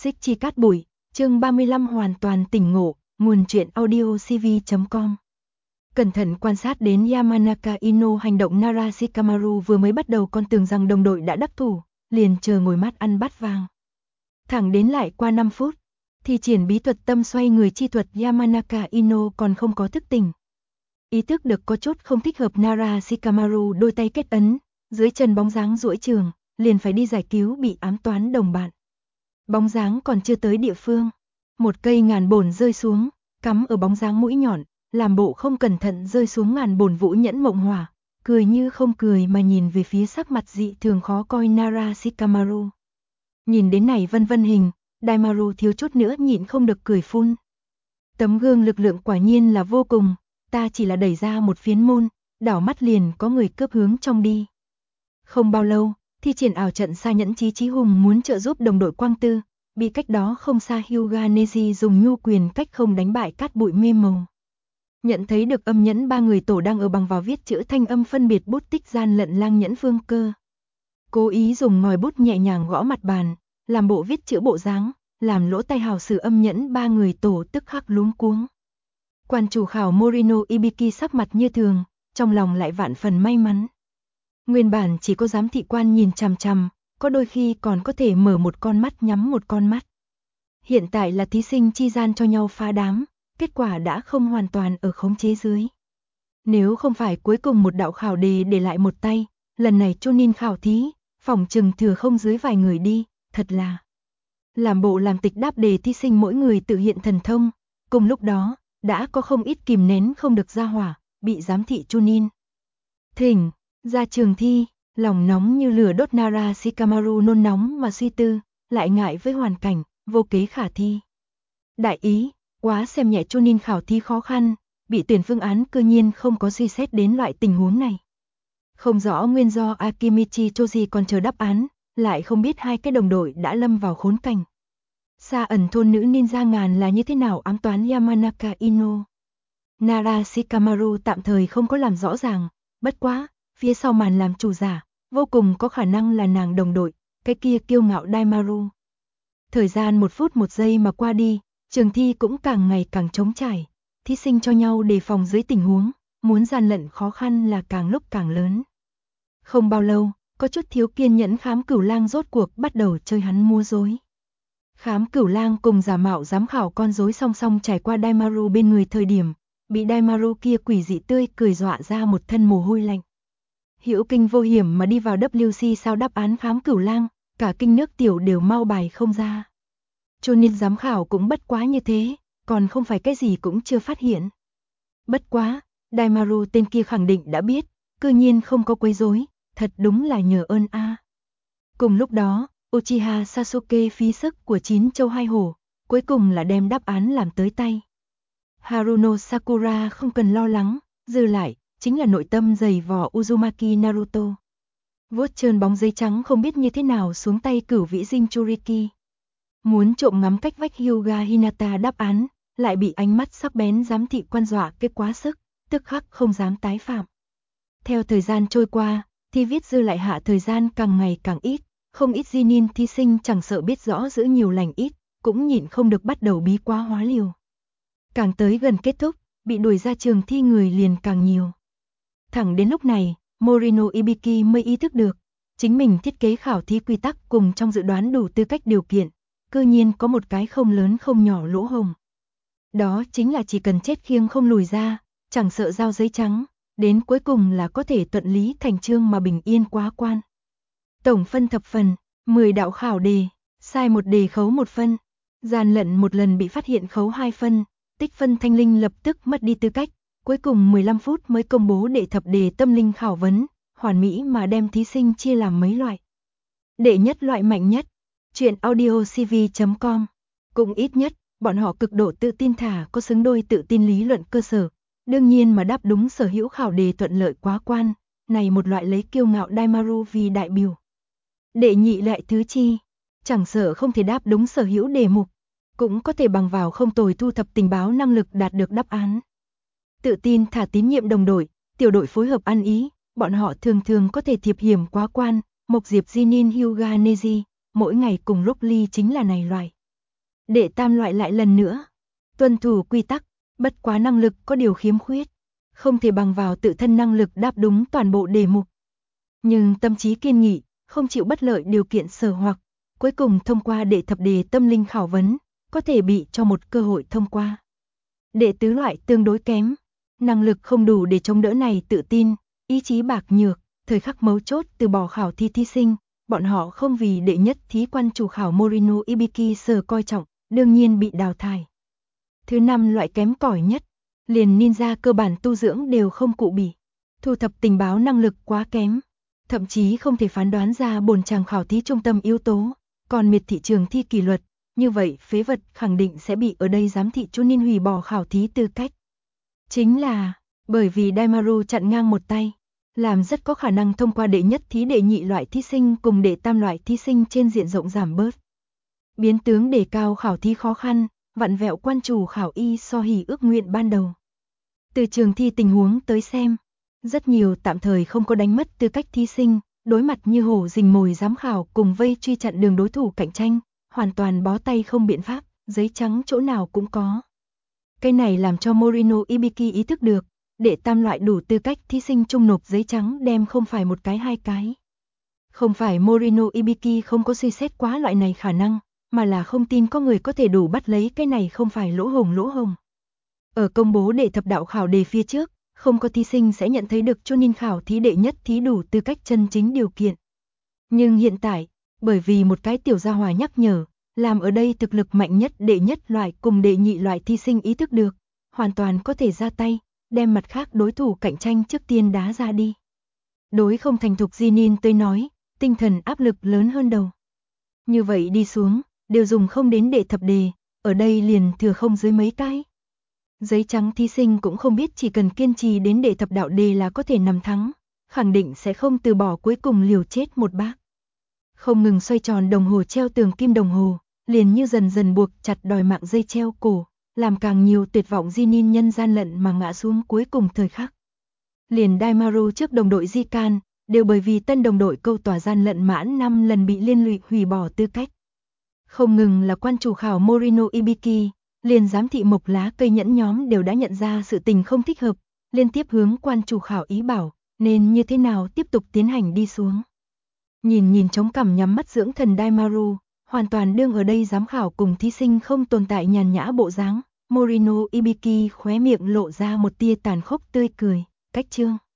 Xích chi cát bụi, chương 35 hoàn toàn tỉnh ngộ, nguồn truyện audio cv.com. Cẩn thận quan sát đến Yamanaka Ino, hành động Nara Shikamaru vừa mới bắt đầu còn tưởng rằng đồng đội đã đắc thủ, liền chờ ngồi mắt ăn bát vàng. Thẳng đến lại qua 5 phút, thì triển bí thuật tâm xoay người chi thuật Yamanaka Ino còn không có thức tỉnh. Ý thức được có chút không thích hợp, Nara Shikamaru đôi tay kết ấn, dưới chân bóng dáng duỗi trường, liền phải đi giải cứu bị ám toán đồng bạn. Bóng dáng còn chưa tới địa phương, một cây ngàn bổn rơi xuống, cắm ở bóng dáng mũi nhọn, làm bộ không cẩn thận rơi xuống ngàn bổn vũ nhẫn mộng hỏa, cười như không cười mà nhìn về phía sắc mặt dị thường khó coi Nara Shikamaru. Nhìn đến này vân vân hình, Daimaru thiếu chút nữa nhịn không được cười phun. Tấm gương lực lượng quả nhiên là vô cùng, ta chỉ là đẩy ra một phiến môn, đảo mắt liền có người cướp hướng trong đi. Không bao lâu, thi triển ảo trận Sa Nhẫn Chí Hùng muốn trợ giúp đồng đội Quang Tư, bị cách đó không xa Hyuga Neji dùng nhu quyền cách không đánh bại cát bụi mê màu. Nhận thấy được âm nhẫn ba người tổ đang ở bằng vào viết chữ thanh âm phân biệt bút tích gian lận Lang Nhẫn Vương Cơ. Cố ý dùng ngòi bút nhẹ nhàng gõ mặt bàn, làm bộ viết chữ bộ dáng, làm lỗ tai hào sử âm nhẫn ba người tổ tức khắc luống cuống. Quan chủ khảo Morino Ibiki sắc mặt như thường, trong lòng lại vạn phần may mắn. Nguyên bản chỉ có giám thị quan nhìn chằm chằm, có đôi khi còn có thể mở một con mắt nhắm một con mắt. Hiện tại là thí sinh chi gian cho nhau phá đám, kết quả đã không hoàn toàn ở khống chế dưới. Nếu không phải cuối cùng một đạo khảo đề để lại một tay, lần này Chunin khảo thí, phỏng chừng thừa không dưới vài người đi, thật là. Làm bộ làm tịch đáp đề thí sinh mỗi người tự hiện thần thông, cùng lúc đó, đã có không ít kìm nén không được ra hỏa, bị giám thị Chunin. Thỉnh, ra trường thi, lòng nóng như lửa đốt Nara Shikamaru nôn nóng mà suy tư, lại ngại với hoàn cảnh, vô kế khả thi. Đại ý, quá xem nhẹ Chunin khảo thi khó khăn, bị tuyển phương án cư nhiên không có suy xét đến loại tình huống này. Không rõ nguyên do Akimichi Choji còn chờ đáp án, lại không biết hai cái đồng đội đã lâm vào khốn cảnh. Xa ẩn thôn nữ ninja ngàn là như thế nào ám toán Yamanaka Ino. Nara Shikamaru tạm thời không có làm rõ ràng, bất quá, phía sau màn làm chủ giả, vô cùng có khả năng là nàng đồng đội, cái kia kiêu ngạo Daimaru. Thời gian 1 phút 1 giây mà qua đi, trường thi cũng càng ngày càng trống trải, thí sinh cho nhau đề phòng dưới tình huống, muốn gian lận khó khăn là càng lúc càng lớn. Không bao lâu, có chút thiếu kiên nhẫn Khám Cửu Lang rốt cuộc bắt đầu chơi hắn múa rối. Khám Cửu Lang cùng giả mạo giám khảo con rối song song trải qua Daimaru bên người thời điểm, bị Daimaru kia quỷ dị tươi cười dọa ra một thân mồ hôi lạnh. Hữu kinh vô hiểm mà đi vào WC sao đáp án Khám Cửu Lang, cả kinh nước tiểu đều mau bài không ra. Cho nên giám khảo cũng bất quá như thế, còn không phải cái gì cũng chưa phát hiện. Bất quá, Daimaru tên kia khẳng định đã biết, cư nhiên không có quấy rối, thật đúng là nhờ ơn a. Cùng lúc đó, Uchiha Sasuke phí sức của 9 châu 2 hổ, cuối cùng là đem đáp án làm tới tay. Haruno Sakura không cần lo lắng, dư lại chính là nội tâm dày vò Uzumaki Naruto. Vuốt trơn bóng giấy trắng không biết như thế nào xuống tay Cửu Vĩ Jinchuriki. Muốn trộm ngắm cách vách Hyuga Hinata đáp án, lại bị ánh mắt sắc bén giám thị quan dọa cái quá sức, tức khắc không dám tái phạm. Theo thời gian trôi qua, thi viết dư lại hạ thời gian càng ngày càng ít, không ít Jinin thí sinh chẳng sợ biết rõ giữ nhiều lành ít, cũng nhịn không được bắt đầu bí quá hóa liều. Càng tới gần kết thúc, bị đuổi ra trường thi người liền càng nhiều. Thẳng đến lúc này, Morino Ibiki mới ý thức được, chính mình thiết kế khảo thí quy tắc cùng trong dự đoán đủ tư cách điều kiện, cư nhiên có một cái không lớn không nhỏ lỗ hổng. Đó chính là chỉ cần chết khiêng không lùi ra, chẳng sợ giao giấy trắng, đến cuối cùng là có thể thuận lý thành chương mà bình yên quá quan. Tổng phân thập phần, 10 đạo khảo đề, sai một đề khấu 1 phân, gian lận một lần bị phát hiện khấu 2 phân, tích phân thanh linh lập tức mất đi tư cách, cuối cùng 15 phút mới công bố đệ thập đề tâm linh khảo vấn, hoàn mỹ mà đem thí sinh chia làm mấy loại. Đệ nhất loại mạnh nhất, truyện audio cv.com, cũng ít nhất, bọn họ cực độ tự tin thả có xứng đôi tự tin lý luận cơ sở, đương nhiên mà đáp đúng sở hữu khảo đề thuận lợi quá quan, này một loại lấy kiêu ngạo Daimaru vì đại biểu. Đệ nhị loại thứ chi, chẳng sợ không thể đáp đúng sở hữu đề mục, cũng có thể bằng vào không tồi thu thập tình báo năng lực đạt được đáp án. Tự tin thả tín nhiệm đồng đội, tiểu đội phối hợp ăn ý, bọn họ thường thường có thể thiệp hiểm quá quan, Mộc Diệp Jinin Hyuga Neji, mỗi ngày cùng lúc ly chính là này loại. Đệ tam loại lại lần nữa tuân thủ quy tắc, bất quá năng lực có điều khiếm khuyết, không thể bằng vào tự thân năng lực đáp đúng toàn bộ đề mục. Nhưng tâm trí kiên nghị, không chịu bất lợi điều kiện sở hoặc, cuối cùng thông qua đệ thập đề tâm linh khảo vấn, có thể bị cho một cơ hội thông qua. Đệ tứ loại tương đối kém, năng lực không đủ để chống đỡ này tự tin, ý chí bạc nhược, thời khắc mấu chốt từ bỏ khảo thi thí sinh, bọn họ không vì đệ nhất thí quan chủ khảo Morino Ibiki sở coi trọng, đương nhiên bị đào thải. Thứ năm loại kém cỏi nhất, liền ninja cơ bản tu dưỡng đều không cụ bỉ, thu thập tình báo năng lực quá kém, thậm chí không thể phán đoán ra bổn chàng khảo thí trung tâm yếu tố, còn miệt thị trường thi kỷ luật, như vậy phế vật khẳng định sẽ bị ở đây giám thị Chunin hủy bỏ khảo thí tư cách. Chính là, bởi vì Daimaru chặn ngang một tay, làm rất có khả năng thông qua đệ nhất thí đệ nhị loại thí sinh cùng đệ tam loại thí sinh trên diện rộng giảm bớt. Biến tướng đề cao khảo thí khó khăn, vặn vẹo quan chủ khảo y so hỉ ước nguyện ban đầu. Từ trường thi tình huống tới xem, rất nhiều tạm thời không có đánh mất tư cách thí sinh, đối mặt như hổ rình mồi giám khảo cùng vây truy chặn đường đối thủ cạnh tranh, hoàn toàn bó tay không biện pháp, giấy trắng chỗ nào cũng có. Cái này làm cho Morino Ibiki ý thức được, đệ tam loại đủ tư cách thí sinh chung nộp giấy trắng đem không phải một cái hai cái. Không phải Morino Ibiki không có suy xét quá loại này khả năng, mà là không tin có người có thể đủ bắt lấy cái này không phải lỗ hổng. Ở công bố đệ thập đạo khảo đề phía trước, không có thí sinh sẽ nhận thấy được Chunin khảo thí đệ nhất thí đủ tư cách chân chính điều kiện. Nhưng hiện tại, bởi vì một cái tiểu gia hỏa nhắc nhở, làm ở đây thực lực mạnh nhất đệ nhất loại cùng đệ nhị loại thí sinh ý thức được, hoàn toàn có thể ra tay, đem mặt khác đối thủ cạnh tranh trước tiên đá ra đi. Đối không thành thục Jinin tới nói, tinh thần áp lực lớn hơn đầu. Như vậy đi xuống, đều dùng không đến đệ thập đề, ở đây liền thừa không dưới mấy cái. Giấy trắng thí sinh cũng không biết chỉ cần kiên trì đến đệ thập đạo đề là có thể nằm thắng, khẳng định sẽ không từ bỏ cuối cùng liều chết một bác. Không ngừng xoay tròn đồng hồ treo tường kim đồng hồ, liền như dần dần buộc chặt đòi mạng dây treo cổ, làm càng nhiều tuyệt vọng Jinin nhân gian lận mà ngã xuống cuối cùng thời khắc. Liền Daimaru trước đồng đội Jikan, đều bởi vì tân đồng đội câu tỏa gian lận mãn 5 lần bị liên lụy hủy bỏ tư cách. Không ngừng là quan chủ khảo Morino Ibiki, liền giám thị mộc lá cây nhẫn nhóm đều đã nhận ra sự tình không thích hợp, liên tiếp hướng quan chủ khảo ý bảo, nên như thế nào tiếp tục tiến hành đi xuống. Nhìn chống cằm nhắm mắt dưỡng thần Daimaru, hoàn toàn đương ở đây giám khảo cùng thí sinh không tồn tại nhàn nhã bộ dáng, Morino Ibiki khóe miệng lộ ra một tia tàn khốc tươi cười, cách chương.